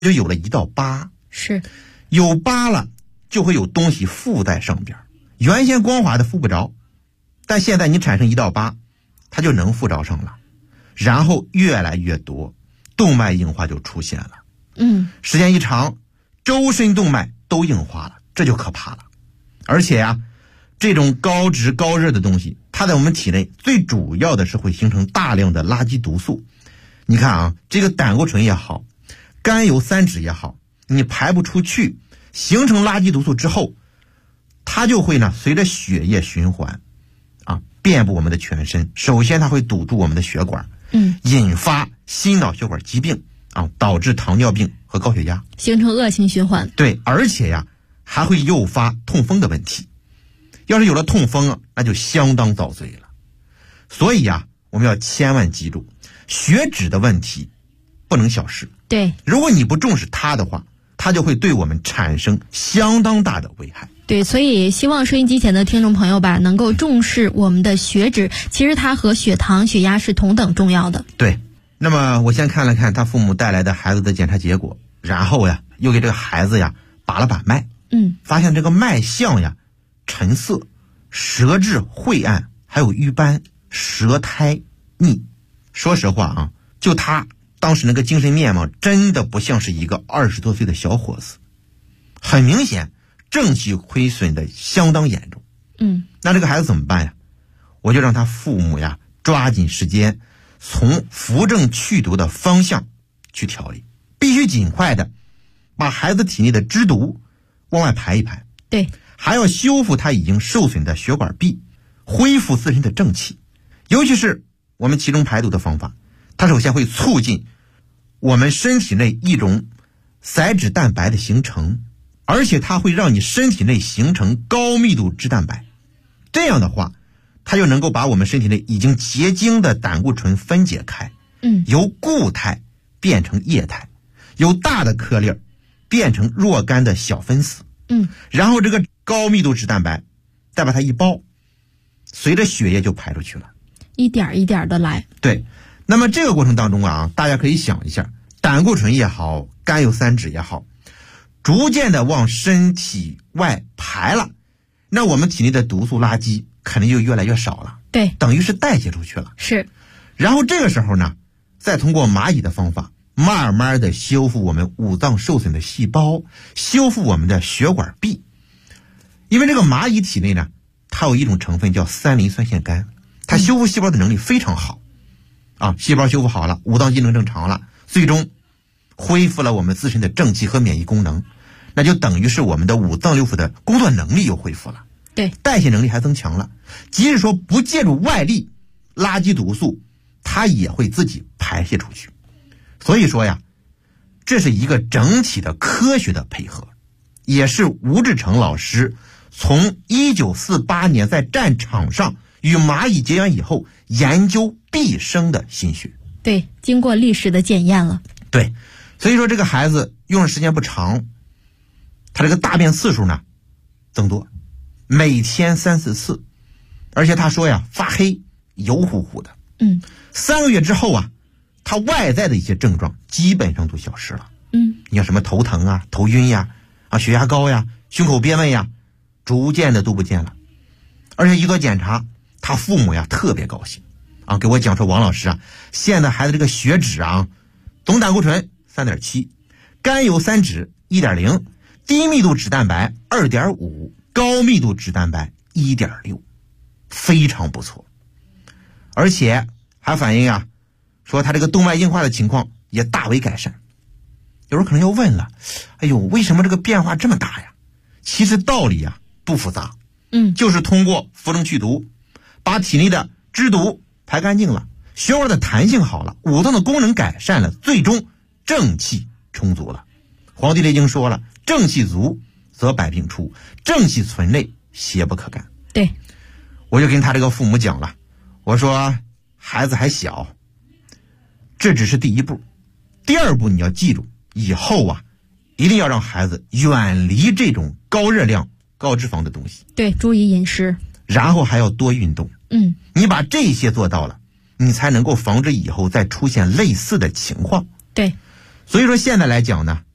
就有了一道疤。 是， 有疤了就会有东西附在上边，原先光滑的附不着，但现在你产生一道疤，它就能附着上了，然后越来越多，动脉硬化就出现了。时间一长，周身动脉都硬化了，这就可怕了。而且呀，这种高脂高热的东西，它在我们体内最主要的是会形成大量的垃圾毒素。你看啊，这个胆固醇也好，甘油三酯也好，你排不出去，形成垃圾毒素之后，它就会呢随着血液循环遍布我们的全身。首先它会堵住我们的血管，引发心脑血管疾病导致糖尿病和高血压， 形成恶性循环。 对，而且呀还会诱发痛风的问题。要是有了痛风那就相当遭罪了。所以呀，我们要千万记住，血脂的问题不能小视。 对， 如果你不重视它的话，它就会对我们产生相当大的危害。 对，所以希望收音机前的听众朋友吧，能够重视我们的血脂，其实它和血糖、血压是同等重要的。 对，那么我先看了看他父母带来的孩子的检查结果，然后呀，又给这个孩子呀把了把脉，发现这个脉象呀沉涩，舌质晦暗，还有瘀斑，舌苔腻。说实话就他当时那个精神面貌真的不像是一个20多岁的小伙子，很明显正气亏损的相当严重。那这个孩子怎么办呀？我就让他父母呀抓紧时间从扶正祛毒的方向去调理，必须尽快的把孩子体内的脂毒往外排一排。 对， 还要修复他已经受损的血管壁，恢复自身的正气。尤其是我们其中排毒的方法，它首先会促进我们身体内一种载脂蛋白的形成，而且它会让你身体内形成高密度脂蛋白。这样的话，它就能够把我们身体内已经结晶的胆固醇分解开，由固态变成液态，由大的颗粒变成若干的小分子。然后这个高密度脂蛋白再把它一包，随着血液就排出去了， 一点一点的来。 对，那么这个过程当中大家可以想一下，胆固醇也好，甘油三酯也好，逐渐的往身体外排了，那我们体内的毒素垃圾肯定就越来越少了。 对， 等于是代谢出去了。 是， 然后这个时候呢，再通过蚂蚁的方法慢慢的修复我们五脏受损的细胞，修复我们的血管壁。因为这个蚂蚁体内呢，它有一种成分叫三磷酸腺苷，它修复细胞的能力非常好细胞修复好了，五脏机能正常了，最终恢复了我们自身的正气和免疫功能，那就等于是我们的五脏六腑的工作能力又恢复了， 对， 代谢能力还增强了。即使说不借助外力，垃圾毒素它也会自己排泄出去。所以说呀，这是一个整体的科学的配合，也是吴志成老师从1948年在战场上与蚂蚁结缘以后研究毕生的心血。 对，经过历史的检验了。 对，所以说这个孩子用的时间不长，他这个大便次数呢增多，每天3、4次，而且他说呀发黑油乎乎的。3个月之后他外在的一些症状基本上都消失了。你像什么头疼头晕血压高胸口憋闷逐渐的都不见了。而且一做检查，他父母特别高兴给我讲说，王老师现在孩子这个血脂总胆固醇3.7，甘油三酯1.0，低密度脂蛋白2.5，高密度脂蛋白1.6，非常不错。而且还反映说他这个动脉硬化的情况也大为改善。有人可能要问了，为什么这个变化这么大呀？其实道理不复杂，就是通过扶正祛毒，把体内的脂毒排干净了，血管的弹性好了，五脏的功能改善了，最终正气充足了。黄帝内经说了，正气足则百病出，正气存内，邪不可干。 对， 我就跟他这个父母讲了，我说孩子还小，这只是第一步，第二步你要记住，以后一定要让孩子远离这种高热量高脂肪的东西。 对，注意饮食， 然后还要多运动。你把这些做到了，你才能够防止以后再出现类似的情况。 对， 所以说现在来讲呢，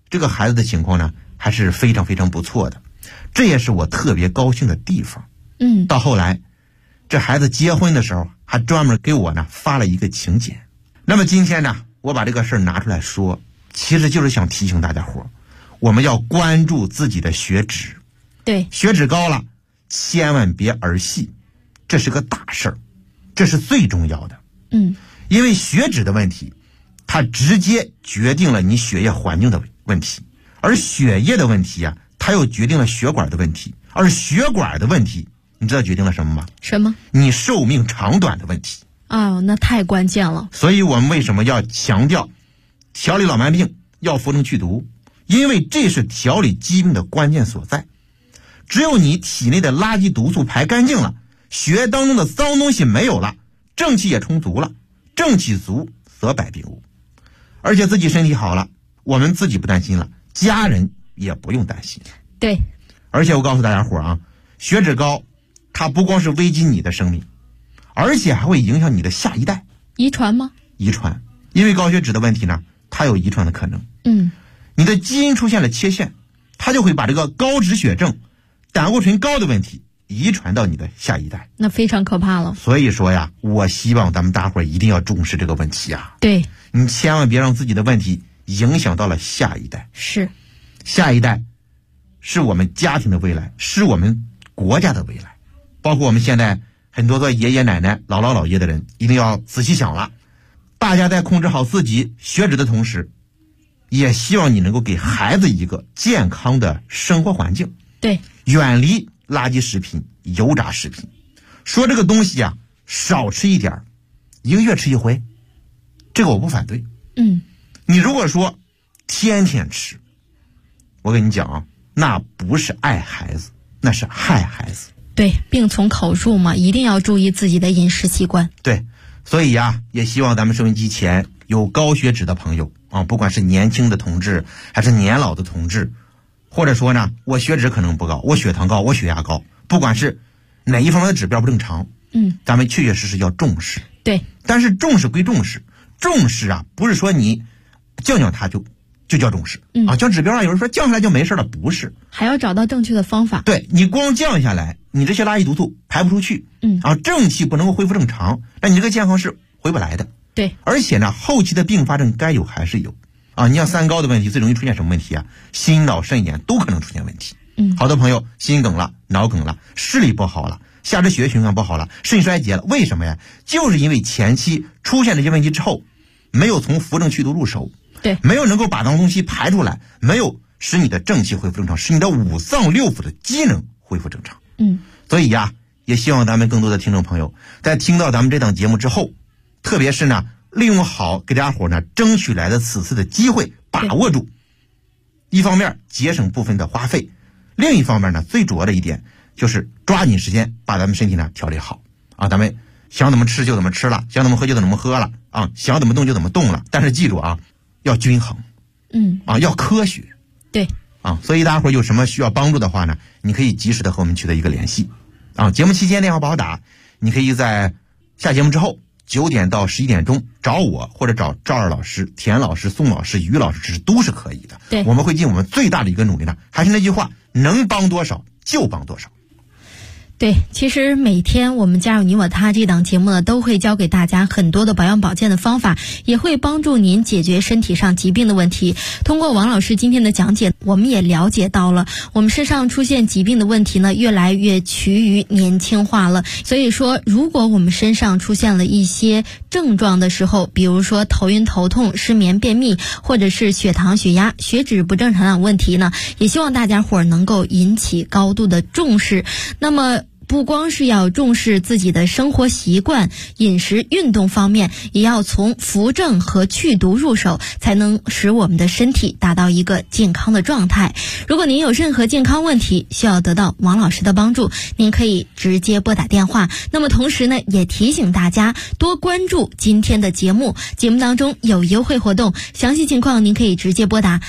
这个孩子的情况呢还是非常非常不错的，这也是我特别高兴的地方。到后来这孩子结婚的时候还专门给我呢发了一个请柬。那么今天呢我把这个事儿拿出来说，其实就是想提醒大家伙，我们要关注自己的血脂。 对， 血脂高了千万别儿戏，这是个大事儿，这是最重要的。因为血脂的问题它直接决定了你血液环境的问题，而血液的问题啊，它又决定了血管的问题，而血管的问题你知道决定了什么吗？ 什么？ 你寿命长短的问题。 那太关键了。 所以我们为什么要强调调理老慢病要扶正去毒？因为这是调理疾病的关键所在。只有你体内的垃圾毒素排干净了，血液当中的脏东西没有了，正气也充足了，正气足则百病无。而且自己身体好了，我们自己不担心了，家人也不用担心。 对， 而且我告诉大家伙啊，血脂高它不光是危及你的生命，而且还会影响你的下一代。 遗传吗？ 遗传，因为高血脂的问题呢，它有遗传的可能。你的基因出现了切陷，它就会把这个高脂血症、胆固醇高的问题遗传到你的下一代， 那非常可怕了。 所以说呀，我希望咱们大伙儿一定要重视这个问题啊。 对， 你千万别让自己的问题影响到了下一代。 是， 下一代是我们家庭的未来，是我们国家的未来。包括我们现在很多做爷爷奶奶、姥姥姥爷的人，一定要仔细想了。大家在控制好自己血脂的同时，也希望你能够给孩子一个健康的生活环境。 对， 远离垃圾食品、油炸食品。说这个东西啊，少吃一点，1个月吃一回，这个我不反对。你如果说天天吃，我跟你讲啊，那不是爱孩子，那是害孩子。 对，病从口入嘛，一定要注意自己的饮食习惯。 对，所以啊，也希望咱们收音机前有高血脂的朋友啊，不管是年轻的同志还是年老的同志，或者说呢，我血脂可能不高，我血糖高，我血压高，不管是哪一方面的指标不正常，咱们确确实实要重视。 对， 但是重视归重视，重视啊，不是说你降降它就叫重视啊。降指标啊，有人说降下来就没事了，不是， 还要找到正确的方法。 对，你光降下来，你这些垃圾毒素排不出去，正气不能够恢复正常，那你这个健康是回不来的。 对， 而且呢，后期的并发症该有还是有啊。你像三高的问题，最容易出现什么问题啊？心脑肾炎都可能出现问题。好多朋友心梗了、脑梗了、视力不好了、下肢血液循环不好了、肾衰竭了，为什么呀？就是因为前期出现这些问题之后，没有从扶正祛毒入手， 对， 没有能够把脏东西排出来，没有使你的正气恢复正常，使你的五脏六腑的机能恢复正常。所以呀，也希望咱们更多的听众朋友在听到咱们这档节目之后，特别是呢，利用好给大家伙呢争取来的此次的机会，把握住。一方面节省部分的花费，另一方面呢，最主要的一点就是抓紧时间把咱们身体呢调理好啊。咱们想怎么吃就怎么吃了，想怎么喝就怎么喝了啊，想怎么动就怎么动了。但是记住啊，要均衡，要科学。 对啊，所以大家伙有什么需要帮助的话呢，你可以及时的和我们取得一个联系啊。节目期间电话不好打，你可以在下节目之后9点到11点钟找我，或者找赵二老师、田老师、宋老师、于老师，这是都是可以的。 对， 我们会尽我们最大的一个努力呢。还是那句话，能帮多少就帮多少。 对，其实每天我们加入你我他这档节目呢，都会教给大家很多的保养保健的方法，也会帮助您解决身体上疾病的问题。通过王老师今天的讲解，我们也了解到了我们身上出现疾病的问题呢，越来越趋于年轻化了。所以说，如果我们身上出现了一些症状的时候，比如说头晕头痛、失眠、便秘，或者是血糖、血压、血脂不正常的问题呢，也希望大家伙儿能够引起高度的重视。那么不光是要重视自己的生活习惯、饮食、运动方面，也要从扶正和去毒入手，才能使我们的身体达到一个健康的状态。如果您有任何健康问题需要得到王老师的帮助，您可以直接拨打电话。那么同时呢，也提醒大家多关注今天的节目，节目当中有优惠活动，详细情况您可以直接拨打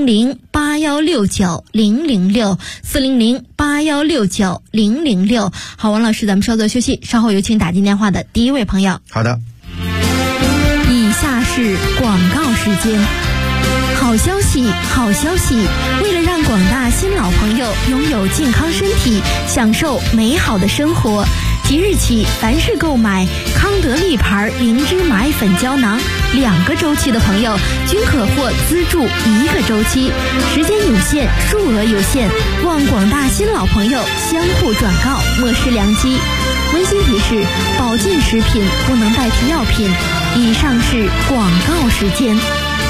400-8169-006 400-8169-006。好，王老师，咱们稍作休息，稍后有请打进电话的第一位朋友。 好的。 以下是广告时间。好好消息，好消息！为了让广大新老朋友拥有健康身体，享受美好的生活，即日起，凡是购买康德利牌灵芝蚂蚁粉胶囊2个周期的朋友，均可获资助1个周期，时间有限，数额有限，望广大新老朋友相互转告，莫失良机。温馨提示：保健食品不能代替药品。以上是广告时间。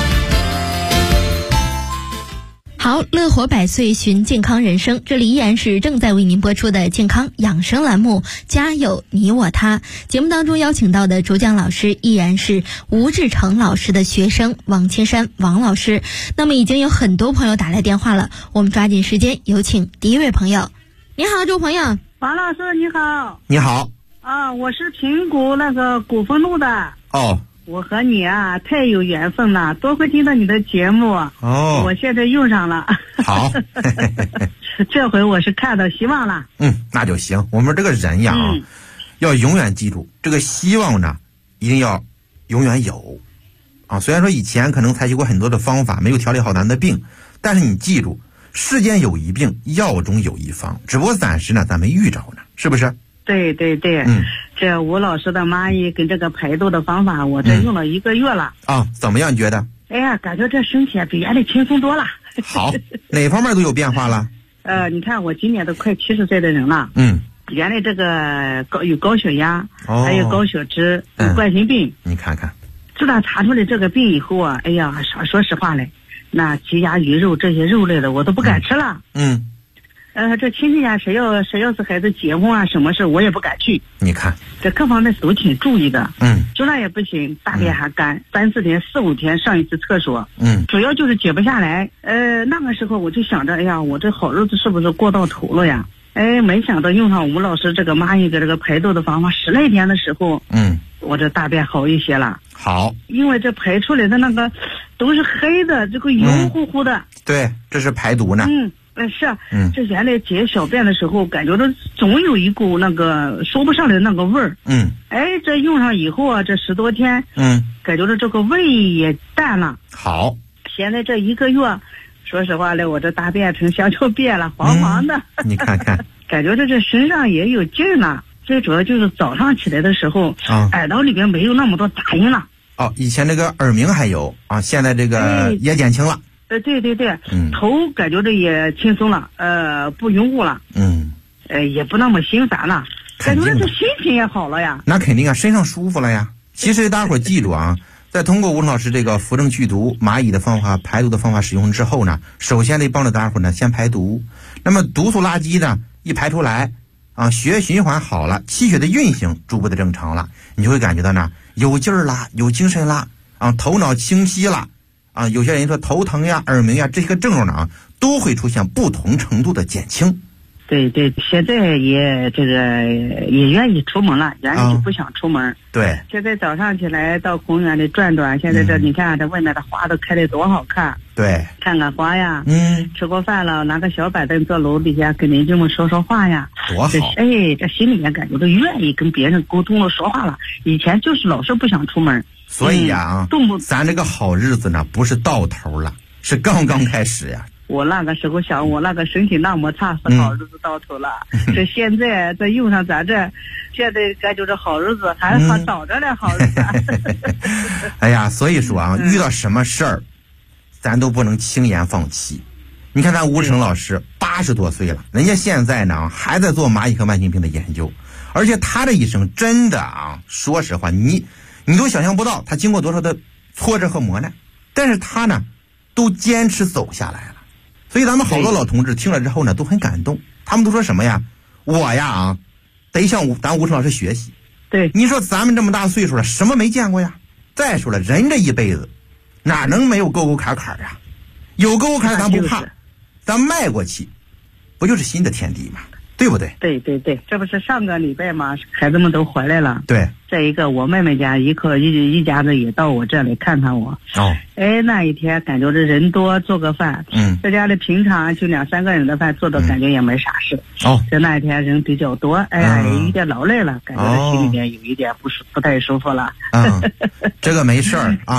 好，乐活百岁寻健康人生，这里依然是正在为您播出的健康养生栏目，家有你我他。节目当中邀请到的主讲老师依然是吴志成老师的学生王青山王老师。那么已经有很多朋友打来电话了，我们抓紧时间有请第一位朋友。你好，这位朋友。 王老师你好。 你好。 啊，我是平谷那个古风路的。 哦。 我和你啊太有缘分了，多会听到你的节目。 哦。 我现在用上了。 好。 这回我是看到希望了。 那就行。我们这个人呀，要永远记住，这个希望呢，一定要永远有。啊，虽然说以前可能采取过很多的方法，没有调理好咱的病，但是你记住，世间有一病，药中有一方，只不过暂时呢，咱没遇着呢，是不是？ 对对对。这吴老师的蚂蚁跟这个排毒的方法，我这用了1个月了。 怎么样？你觉得？ 哎呀，感觉这身体比原来轻松多了。 好，哪方面都有变化了？ 你看我今年都快70岁的人了。原来这个有高血压，还有高血脂，有冠心病。 你看看， 自打查出来这个病以后啊，哎呀，说实话嘞，那鸡鸭鱼肉这些肉类的我都不敢吃了。这亲戚家谁要是孩子结婚啊什么事我也不敢去。你看这各方面都挺注意的。就那也不行，大便还干，3、4天、4、5天上一次厕所。主要就是解不下来。那个时候我就想着，哎呀，我这好日子是不是过到头了呀？没想到用上吴老师这个蚂蚁的这个排毒的方法，10来天的时候，我这大便好一些了。好，因为这排出来的那个都是黑的，这个油乎乎的。对，这是排毒呢。是啊。这原来解小便的时候，感觉到总有一股那个说不上来的那个味儿。这用上以后啊，这10多天，感觉到这个味也淡了。好，现在这1个月，说实话嘞，我这大便成香蕉便了，黄黄的。你看看，感觉这身上也有劲儿了。最主要就是早上起来的时候，耳朵里边没有那么多杂音了。以前这个耳鸣还有啊，现在这个也减轻了。对对对。头感觉这也轻松了，不晕乎了。也不那么心烦了，感觉这心情也好了呀。那肯定啊，身上舒服了呀。其实大伙儿记住啊，在通过吴老师这个扶正祛毒蚂蚁的方法、排毒的方法使用之后呢，首先得帮着大伙儿呢先排毒。那么毒素垃圾呢一排出来啊，血液循环好了，气血的运行逐步的正常了，你就会感觉到呢有劲儿啦，有精神啦，头脑清晰了。有些人说头疼呀、耳鸣呀，这些症状呢都会出现不同程度的减轻。对对，现在也愿意出门了，原来就不想出门。对，现在早上起来到公园里转转，现在你看这外面的花都开得多好看。对，看看花呀。吃过饭了，拿个小板凳坐楼底下跟邻居们说说话呀，多好。这心里面感觉都愿意跟别人沟通了、说话了。以前就是老是不想出门。所以呀，咱这个好日子呢，不是到头了，是刚刚开始呀。我那个时候想，我那个身体那么差，是好日子到头了。这现在这用上咱这，现在感觉这好日子还早着呢，好日子。哎呀，所以说啊，遇到什么事儿，咱都不能轻言放弃。你看咱吴成老师80多岁了，人家现在呢还在做蚂蚁和慢性病的研究，而且他这一生真的啊，说实话，你都想象不到他经过多少的挫折和磨难，但是他呢都坚持走下来了。所以咱们好多老同志听了之后呢都很感动，他们都说什么呀，我呀得向咱吴成老师学习。对，你说咱们这么大岁数了，什么没见过呀？再说了，人这一辈子哪能没有沟沟坎坎啊？有沟沟坎咱不怕，咱迈过去不就是新的天地吗？对不对？对对对，这不是上个礼拜嘛，孩子们都回来了。对，再一个我妹妹家一家子也到我这里看看我。那一天感觉这人多，做个饭，在家里平常就2、3个人的饭做的感觉也没啥事。就那一天人比较多，有点劳累了，感觉心里面有一点不太舒服了。这个没事儿啊。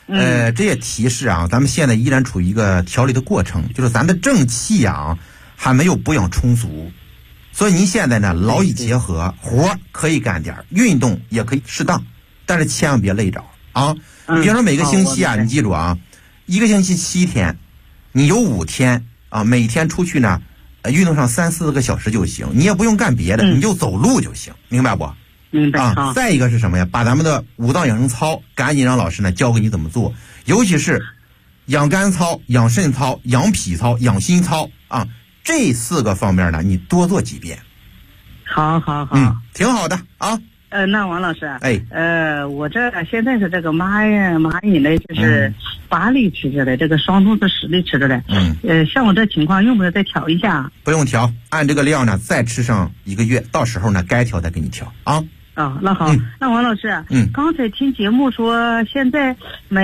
这也提示啊，咱们现在依然处于一个调理的过程，就是咱的正气啊还没有补养充足，所以您现在呢劳逸结合，活可以干点，运动也可以适当，但是千万别累着啊。比方说每个星期啊，你记住啊，一个星期7天，你有5天啊，每天出去呢运动上3-4个小时就行，你也不用干别的，你就走路就行，明白不？ 明白啊。 再一个是什么呀？把咱们的5脏养生操赶紧让老师呢教给你怎么做，尤其是养肝操、养肾操、养脾操、养心操啊，这4个方面呢，你多做几遍。 好， 挺好的啊。 那王老师，我这现在是这个蚂蚁呢，就是8粒吃着的，这个双肚子10粒吃着的。像我这情况，用不用再调一下？不用调，按这个量呢，再吃上1个月，到时候呢，该调再给你调啊。 那好，那王老师，刚才听节目说，现在买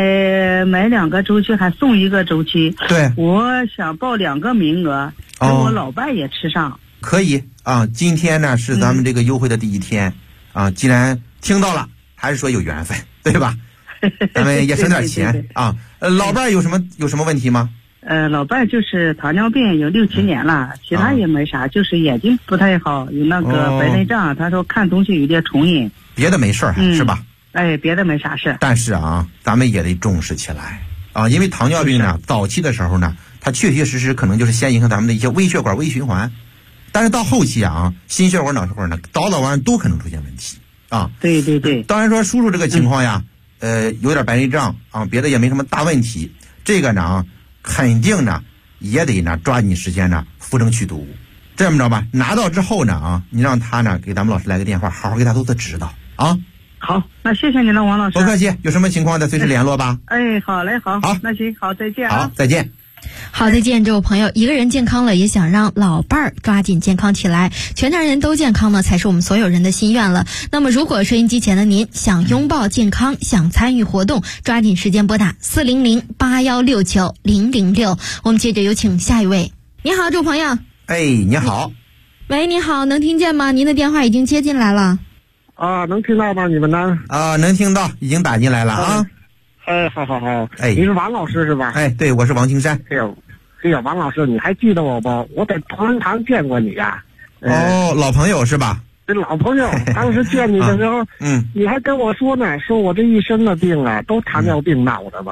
2个周期还送1个周期。对，我想报2个名额，给我老伴也吃上。 可以啊，今天呢是咱们这个优惠的第1天。既然听到了，还是说有缘分，对吧？咱们也省点钱对啊。老伴有什么问题吗？ 老伴就是糖尿病，有6-7年了，其他也没啥，就是眼睛不太好，有那个白内障，他说看东西有点重影， 别的没事是吧？ 别的没啥事。 但是啊，咱们也得重视起来啊，因为糖尿病呢，早期的时候呢，它确确实实可能就是先影响咱们的一些微血管微循环。但是到后期啊，心血管、脑血管呢，早晚都可能出现问题啊。 对。 当然说叔叔这个情况呀，有点白内障啊，别的也没什么大问题。这个呢，肯定呢也得呢抓紧时间呢扶正祛毒。这么着吧，拿到之后呢你让他呢给咱们老师来个电话，好好给他做做指导啊。 好，那谢谢您了，王老师。 不客气，有什么情况再随时联络吧。 好嘞，好，那行，好，再见啊。 好，再见。 好，再见，这位朋友。一个人健康了，也想让老伴儿抓紧健康起来，全家人都健康呢，才是我们所有人的心愿了。那么，如果收音机前的您想拥抱健康，想参与活动，抓紧时间拨打400-8169-006。我们接着有请下一位。你好，这位朋友。 你好。 喂，你好，能听见吗？您的电话已经接进来了。 能听到吗？你们呢？ 能听到，已经打进来了啊。 好。你是王老师是吧？ 对，我是王青山。 哎呀，王老师，你还记得我不？我在同仁堂见过你呀。 老朋友是吧？ 老朋友，当时见你的时候，你还跟我说呢，说我这一身的病啊，都糖尿病闹的吧？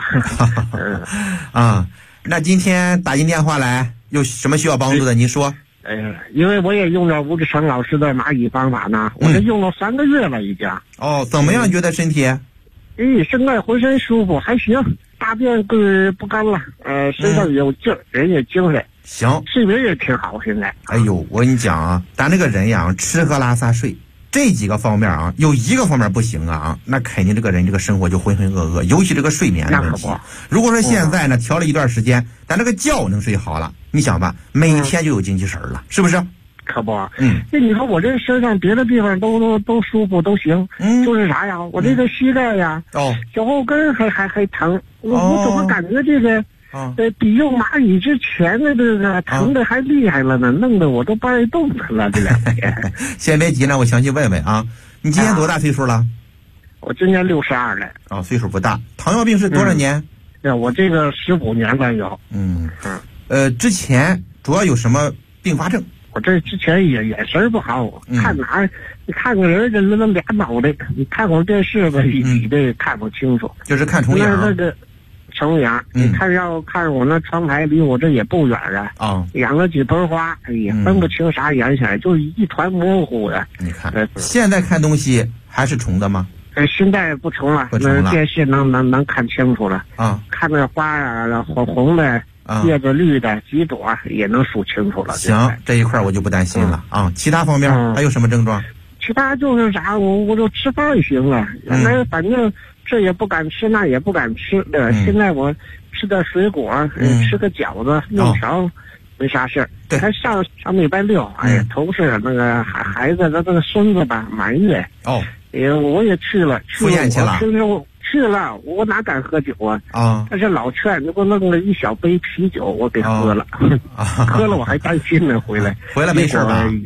那今天打进电话来，有什么需要帮助的？您说。 因为我也用了吴志成老师的蚂蚁方法呢，我这用了3个月了已经。 怎么样？觉得身体？ 现在浑身舒服，还行，大便不干了，身上有劲儿，人也精神， 行， 睡眠也挺好。现在， 我跟你讲啊，咱这个人呀，吃喝拉撒睡这几个方面啊，有一个方面不行啊，那肯定这个人这个生活就浑浑噩噩，尤其这个睡眠的问题。如果说现在呢调了一段时间，咱这个觉能睡好了，你想吧，每天就有精气神了，是不是？ 可不，那你说我这身上别的地方都舒服都行，就是啥呀？我这个膝盖呀，脚后跟还疼，我怎么感觉这个，比用蚂蚁之前的这个疼的还厉害了呢？弄得我都不爱动弹了。这2天， 先别急了，我详细问问啊。你今年多大岁数了？ 我今年62了。 岁数不大。糖尿病是多少年？ 我这个15年了有。 之前主要有什么并发症？ 我这之前眼神不好，看哪儿，你看个人这俩脑袋，你看会儿电视吧，你这看不清楚， 就是看重影。 那个重影，你看我那窗台离我这也不远啊，养了几盆花，分不清啥颜色，就一团模糊的。 你看，现在看东西还是重的吗？ 现在不重了，那电视能看清楚了看那花啊，红的。叶子绿的几朵也能数清楚了。 行，这一块我就不担心了其他方面还有什么症状？ 其他就是啥，我就吃饭行了。原来反正这也不敢吃，那也不敢吃，对吧？现在我吃点水果，吃个饺子、面条，没啥事儿。 对， 还上礼拜6，同事那个孩子的那个孙子吧满月，我也去了， 赴宴去了。 去了，我哪敢喝酒啊？他是老劝，你给我弄了一小杯啤酒，我给喝了，喝了我还担心呢，回来没事吧？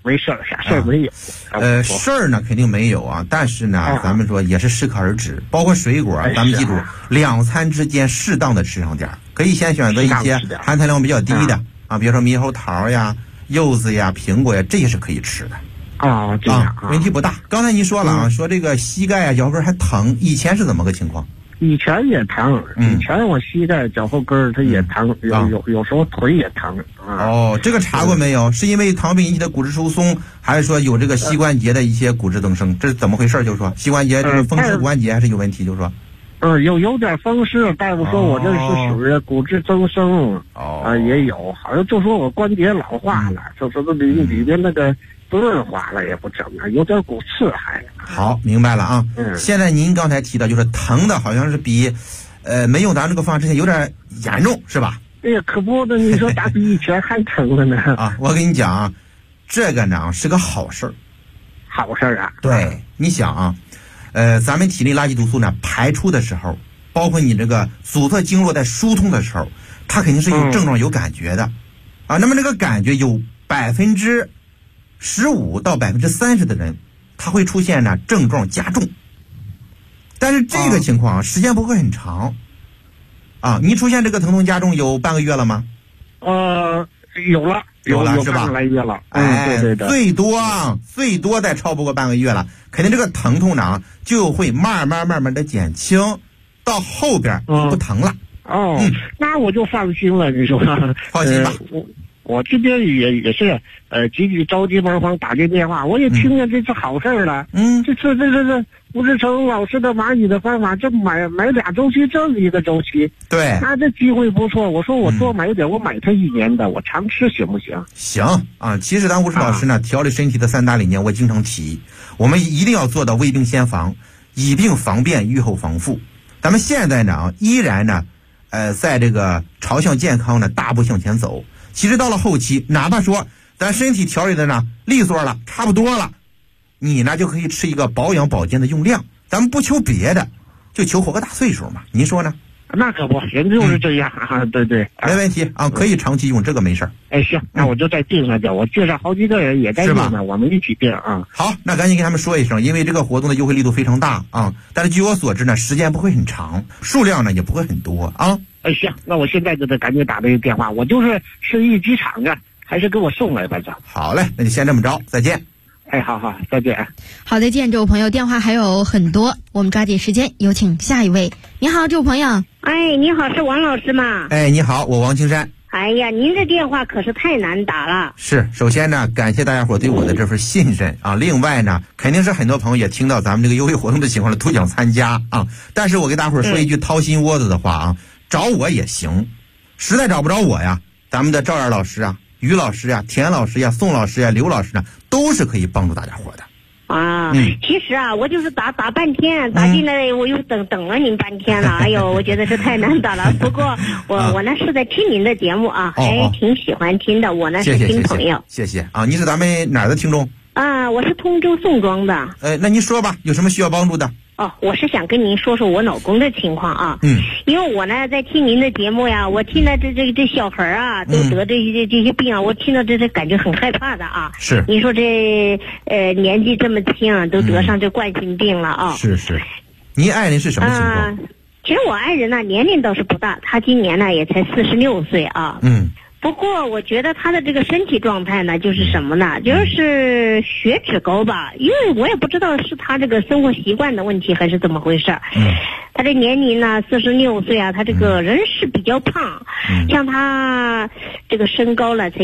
没事儿，啥事儿没有。 事儿呢肯定没有啊，但是呢，咱们说也是适可而止。包括水果，咱们记住2餐之间适当的吃上点儿，可以先选择一些含糖量比较低的啊，比如说猕猴桃呀、柚子呀、苹果呀，这些是可以吃的。 这样问题不大。刚才您说了啊，说这个膝盖啊、脚后跟还疼，以前是怎么个情况？ 以前也疼，以前我膝盖、脚后跟它也疼，有时候腿也疼这个查过没有？是因为糖病引起的骨质疏松，还是说有这个膝关节的一些骨质增生？这是怎么回事？就是说膝关节这个风湿骨关节还是有问题？就是说， 有点风湿，大夫说我这是属于骨质增生也有，好像就说我关节老化了，就说里边那个钝化了也不整啊，有点骨刺还。 好，明白了啊。现在您刚才提到就是疼的好像是比没用咱这个方法之前有点严重，是吧？ 哎呀，可不的，你说咋比以前还疼了呢？ 我跟你讲啊，这个呢是个好事儿。 好事儿啊？ 对，你想啊，咱们体内垃圾毒素呢排出的时候，包括你这个阻塞经络在疏通的时候，它肯定是有症状、有感觉的那么这个感觉有15%到30%的人，他会出现呢症状加重，但是这个情况时间不会很长你出现这个疼痛加重有半个月了吗？ 有了是吧？ 半个来月了。对， 最多再超不过半个月了，肯定这个疼痛呢就会慢慢的减轻，到后边不疼了。 那我就放心了，你说放心吧。 我这边也是着急忙慌打这电话，我也听见这是好事了。这吴志成老师的蚂蚁的方法，这买2周期，这一个周期。 对， 那这机会不错。我说我多买点，我买它1年的，我常吃行不行？ 行其实咱吴志老师呢调理身体的3大理念，我经常提，我们一定要做到未病先防，以病防变，预后防复。咱们现在呢依然呢在这个朝向健康呢大步向前走。其实到了后期，哪怕说咱身体调理的呢利索了，差不多了，你呢就可以吃一个保养保健的用量。咱们不求别的，就求活个大岁数嘛。您说呢？ 那可不，人就是这样对， 没问题可以长期用，这个没事儿。 行，那我就再定下去。我介绍好几个人也在用呢，我们一起定好，那赶紧跟他们说一声，因为这个活动的优惠力度非常大但是据我所知呢，时间不会很长，数量呢也不会很多行，那我现在就得赶紧打这个电话，我就是市一机场的，还是给我送来吧。 好嘞，那就先这么着，再见。 好，再见。 好，再见，这位朋友，电话还有很多，我们抓紧时间，有请下一位。你好，这位朋友。 你好，是王老师吗？ 你好，我王青山。 哎呀，您这电话可是太难打了。 是，首先呢，感谢大家伙对我的这份信任另外呢，肯定是很多朋友也听到咱们这个优惠活动的情况了，都想参加但是我给大伙说一句掏心窝子的话找我也行，实在找不着我呀，咱们的赵燕老师于老师田老师宋老师刘老师呢，都是可以帮助大家伙的。 其实我就是打半天，打进来我又等了您半天了。哎呦，我觉得是太难打了。不过我呢是在听您的节目还挺喜欢听的。我呢是新朋友。 谢谢你是咱们哪儿的听众？ 我是通州宋庄的。 那您说吧，有什么需要帮助的？ 我是想跟您说说我老公的情况因为我呢在听您的节目呀，我听到这小孩都得这些病我听到这感觉很害怕的是， 你说这年纪这么轻都得上这冠心病了是，您爱人是什么情况？ 其实我爱人呢年龄倒是不大，他今年呢也才46岁不过我觉得他的这个身体状态呢，就是什么呢？就是血脂高吧，因为我也不知道是他这个生活习惯的问题还是怎么回事。他这年龄呢46岁他这个人是比较胖，像他这个身高呢才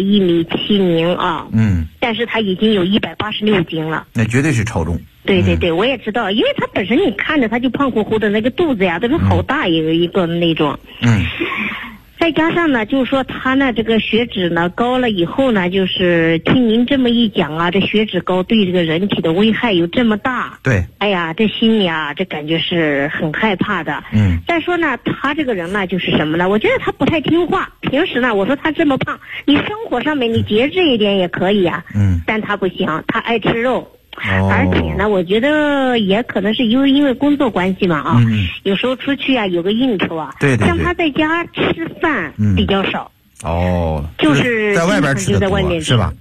1.70米但是他已经有186斤了， 那绝对是超重。 对，我也知道，因为他本身你看着他就胖乎乎的，那个肚子呀都是好大一个那种。再加上呢，就是说他呢这个血脂呢高了以后呢，就是听您这么一讲这血脂高对这个人体的危害有这么大。 对。 哎呀，这心里这感觉是很害怕的。再说呢，他这个人呢就是什么呢？我觉得他不太听话。平时呢，我说他这么胖，你生活上面你节制一点也可以但他不行，他爱吃肉。而且呢，我觉得也可能是因为工作关系嘛有时候出去有个应酬对， 像他在家吃饭比较少就是在外边吃的多是吧？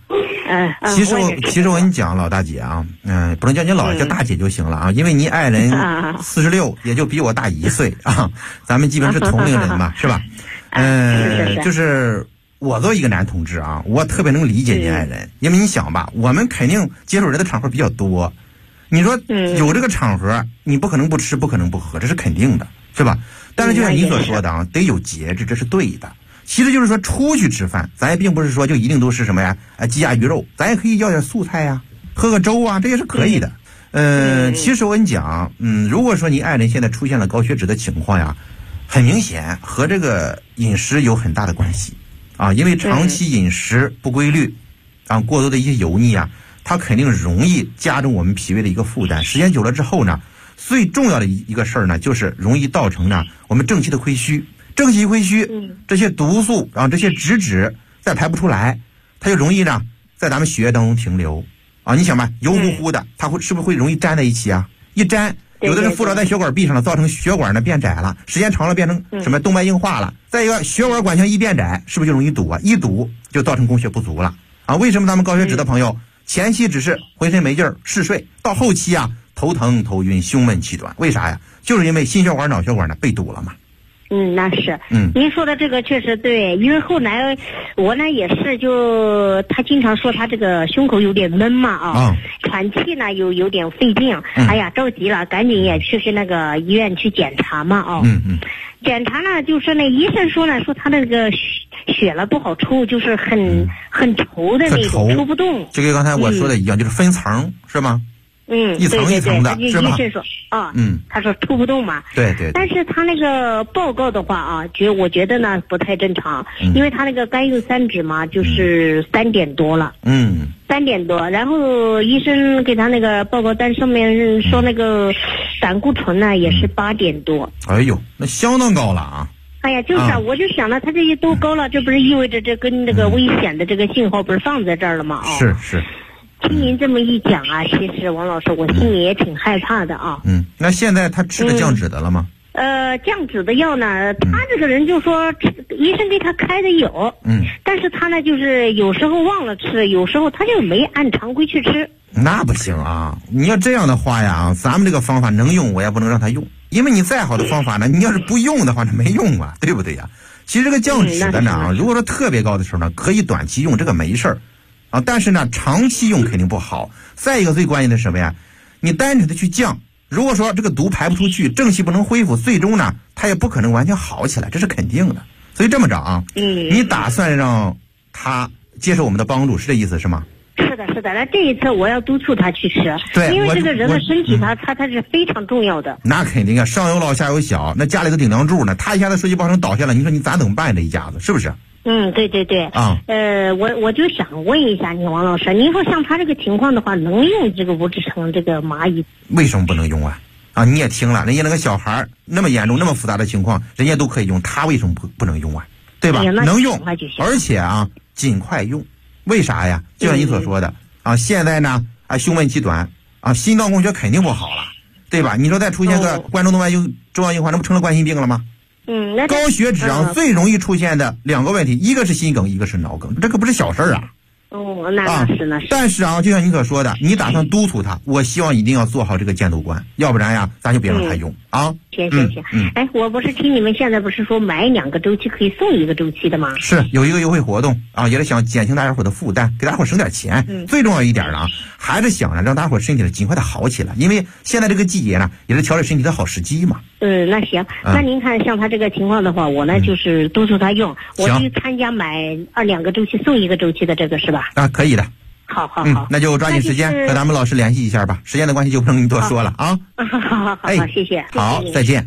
其实我跟你讲，老大姐啊，不能叫你老叫大姐就行了啊，因为你爱人46，也就比我大1岁啊，咱们基本是同龄人嘛，是吧？就是我作为一个男同志啊，我特别能理解你爱人，因为你想吧，我们肯定接触人的场合比较多，你说有这个场合，你不可能不吃，不可能不喝，这是肯定的，是吧？但是就像你所说的啊，得有节制，这是对的。其实就是说出去吃饭，咱也并不是说就一定都是什么呀，鸡鸭鱼肉，咱也可以要点素菜呀，喝个粥啊，这也是可以的。其实我跟你讲，如果说你爱人现在出现了高血脂的情况呀，很明显和这个饮食有很大的关系啊，因为长期饮食不规律啊，过多的一些油腻啊，它肯定容易加重我们脾胃的一个负担。时间久了之后呢，最重要的一个事儿呢，就是容易造成呢我们正气的亏虚。正气亏虚，这些毒素啊，这些脂再排不出来，它就容易呢在咱们血液当中停留啊。你想吧，油乎乎的，它是不是会容易粘在一起啊？一粘，有的人附着在血管壁上了，造成血管呢变窄了，时间长了变成什么动脉硬化了。再一个，血管管腔一变窄，是不是就容易堵啊？一堵就造成供血不足了啊。为什么咱们高血脂的朋友前期只是浑身没劲儿嗜睡，到后期啊头疼头晕胸闷气短？为啥呀？就是因为心血管脑血管呢被堵了嘛。 那是，您说的这个确实对，因为后来我呢也是他经常说他这个胸口有点闷嘛喘气呢有点费劲，哎呀着急了，赶紧也去那个医院去检查嘛检查呢就是那医生说他那个血了不好抽，就是很稠的那种，抽不动。 就跟刚才我说的一样，就是分层是吗？一层一层的，是吧？ 医生说他说抽不动嘛。 对。 但是他那个报告的话啊，我觉得呢不太正常，因为他那个甘油三酯嘛，就是3点多了。3点多，然后医生给他那个报告单上面说那个胆固醇呢也是8点多。 哎呦，那相当高了啊！ 哎呀，就是我就想了，他这些都高了，这不是意味着这跟那个危险的这个信号不是放在这儿了吗？ 是。 听您这么一讲啊，其实王老师我心里也挺害怕的啊。 那现在他吃了降脂的了吗？ 降脂的药呢，他这个人就说医生给他开的有，但是他呢就是有时候忘了吃，有时候他就没按常规去吃。 那不行啊！你要这样的话呀，咱们这个方法能用，我也不能让他用，因为你再好的方法呢，你要是不用的话，那没用啊，对不对呀？其实这个降脂的呢，如果说特别高的时候呢，可以短期用，这个没事儿。但是呢，长期用肯定不好。再一个最关键的是什么呀？你单纯的去降，如果说这个毒排不出去，正气不能恢复，最终呢，它也不可能完全好起来，这是肯定的。所以这么着啊，你打算让他接受我们的帮助，是这意思是吗？ 是的。那这一次我要督促他去吃， 对， 因为这个人的身体他是非常重要的。那肯定啊，上有老下有小，那家里的顶梁柱呢，他一下子说句不好听倒下了，你说你咋怎么办？这一家子是不是？ 对啊， 我就想问一下您王老师，您说像他这个情况的话，能用这个五指成这个蚂蚁？ 为什么不能用啊？你也听了，人家那个小孩那么严重、那么复杂的情况，人家都可以用，他为什么不能用啊？对吧？能用，而且啊，尽快用。为啥呀？就像你所说的现在呢胸闷气短心脏供血肯定不好了，对吧？你说再出现个冠状动脉粥样硬化，那不成了冠心病了吗？高血脂最容易出现的2个问题，一个是心梗，一个是脑梗，这可不是小事儿啊。 那是。但是就像你所说的，你打算督促他，我希望一定要做好这个监督关，要不然呀，咱就别让他用行。我不是听你们现在不是说买2个周期可以送1个周期的吗？ 是有一个优惠活动也是想减轻大家伙的负担，给大家伙省点钱。最重要一点呢，还是想让大家伙身体尽快的好起来，因为现在这个季节呢，也是调整身体的好时机嘛。 那行，那您看像他这个情况的话，我呢就是督促他用，我去参加买2个周期送1个周期的这个是吧？ 可以的。 好， 那就抓紧时间和咱们老师联系一下吧。时间的关系就不能多说了好，谢谢。 好，再见。